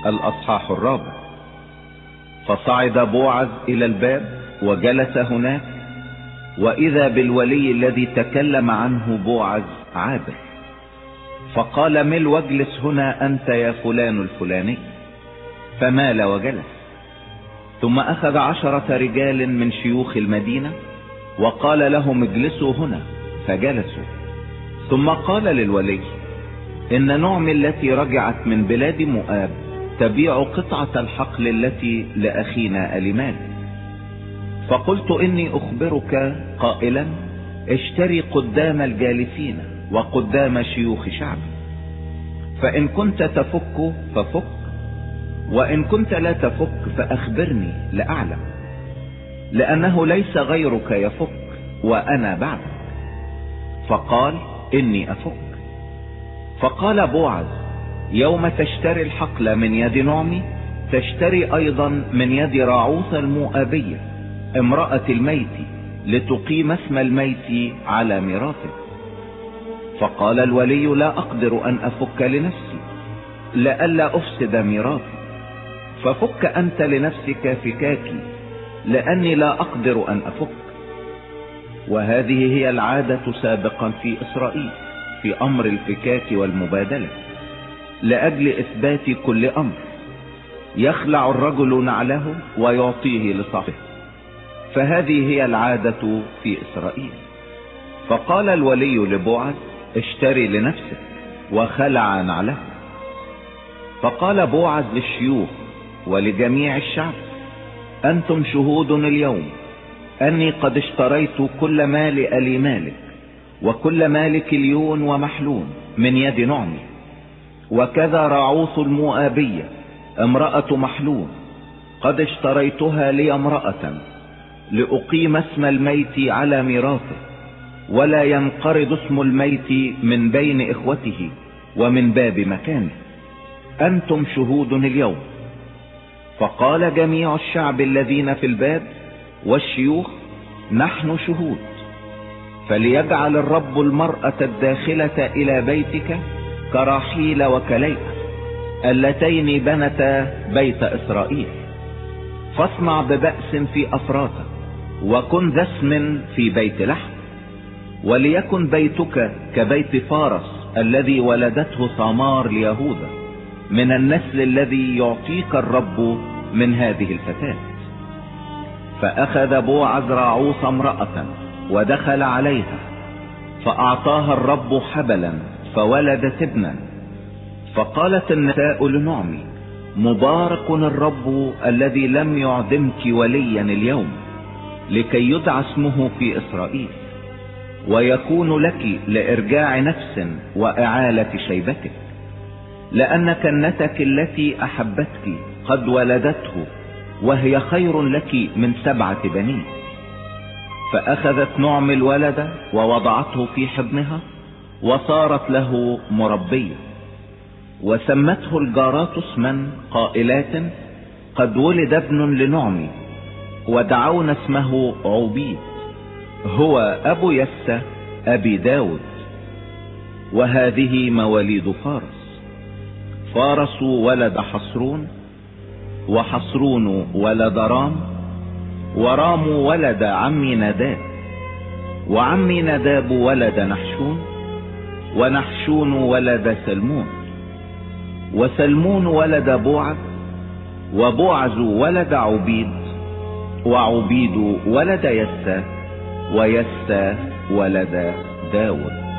الأصحاح 4. فصعد بوعز إلى الباب وجلس هناك، وإذا بالولي الذي تكلم عنه بوعز عابر، فقال: مل واجلس هنا أنت يا فلان الفلاني. فمال وجلس. ثم أخذ 10 رجال من شيوخ المدينة وقال لهم: اجلسوا هنا، فجلسوا. ثم قال للولي: إن نعمي التي رجعت من بلاد مؤاب تبيع قطعة الحقل التي لأخينا أليمال. فقلت: إني أخبرك قائلا: اشتري قدام الجالسين وقدام شيوخ شعب، فإن كنت تفك ففك، وإن كنت لا تفك فأخبرني لأعلم، لأنه ليس غيرك يفك وأنا بعدك. فقال: إني أفك. فقال بوعز: يوم تشتري الحقل من يد نعمي تشتري أيضا من يد راعوث المؤابية امرأة الميت، لتقيم اسم الميت على ميراثه. فقال الولي: لا أقدر أن أفك لنفسي لئلا أفسد ميراثي، ففك أنت لنفسك فكاكي، لأني لا أقدر أن أفك. وهذه هي العادة سابقا في إسرائيل في أمر الفكاك والمبادلة، لأجل إثبات كل أمر يخلع الرجل نعله ويعطيه لصاحبه، فهذه هي العادة في إسرائيل. فقال الولي لبوعز: اشتري لنفسك، وخلع نعله. فقال بوعز للشيوخ ولجميع الشعب: أنتم شهود اليوم أني قد اشتريت كل مال أليمالك وكل مال كليون ومحلون من يد نعمي، وكذا راعوث المؤابية امرأة محلون قد اشتريتها لي امرأة، لأقيم اسم الميت على ميراثه، ولا ينقرض اسم الميت من بين إخوته ومن باب مكانه. أنتم شهود اليوم. فقال جميع الشعب الذين في الباب والشيوخ: نحن شهود. فليجعل الرب المرأة الداخلة إلى بيتك كراحيل وكليئة اللتين بنتا بيت إسرائيل، فاصنع ببأس في أفراته، وكن ذا اسم في بيت لحم. وليكن بيتك كبيت فارس الذي ولدته ثمار ليهوذا، من النسل الذي يعطيك الرب من هذه الفتاة. فأخذ بوعز راعوث امرأة ودخل عليها، فأعطاها الرب حبلا فولدت ابنا. فقالت النساء لنعمي: مبارك الرب الذي لم يعدمك وليا اليوم، لكي يدعى اسمه في إسرائيل، ويكون لك لإرجاع نفس وإعالة شيبتك، لأن كنتك التي أحبتك قد ولدته، وهي خير لك من 7 بنين. فأخذت نعمي الولد ووضعته في حضنها، وصارت له مربية، وسمته الجارات اسما قائلات: قد ولد ابن لنعمي، ودعون اسمه عوبيد، هو أبو يسى أبي داود. وهذه مواليد فارس: فارس ولد حصرون، وحصرون ولد رام، ورام ولد عمي نداب، وعمي نداب ولد نحشون، ونحشون ولد سلمون، وسلمون ولد بوعز، وبوعز ولد عبيد، وعبيد ولد يسى، ويسى ولد داود.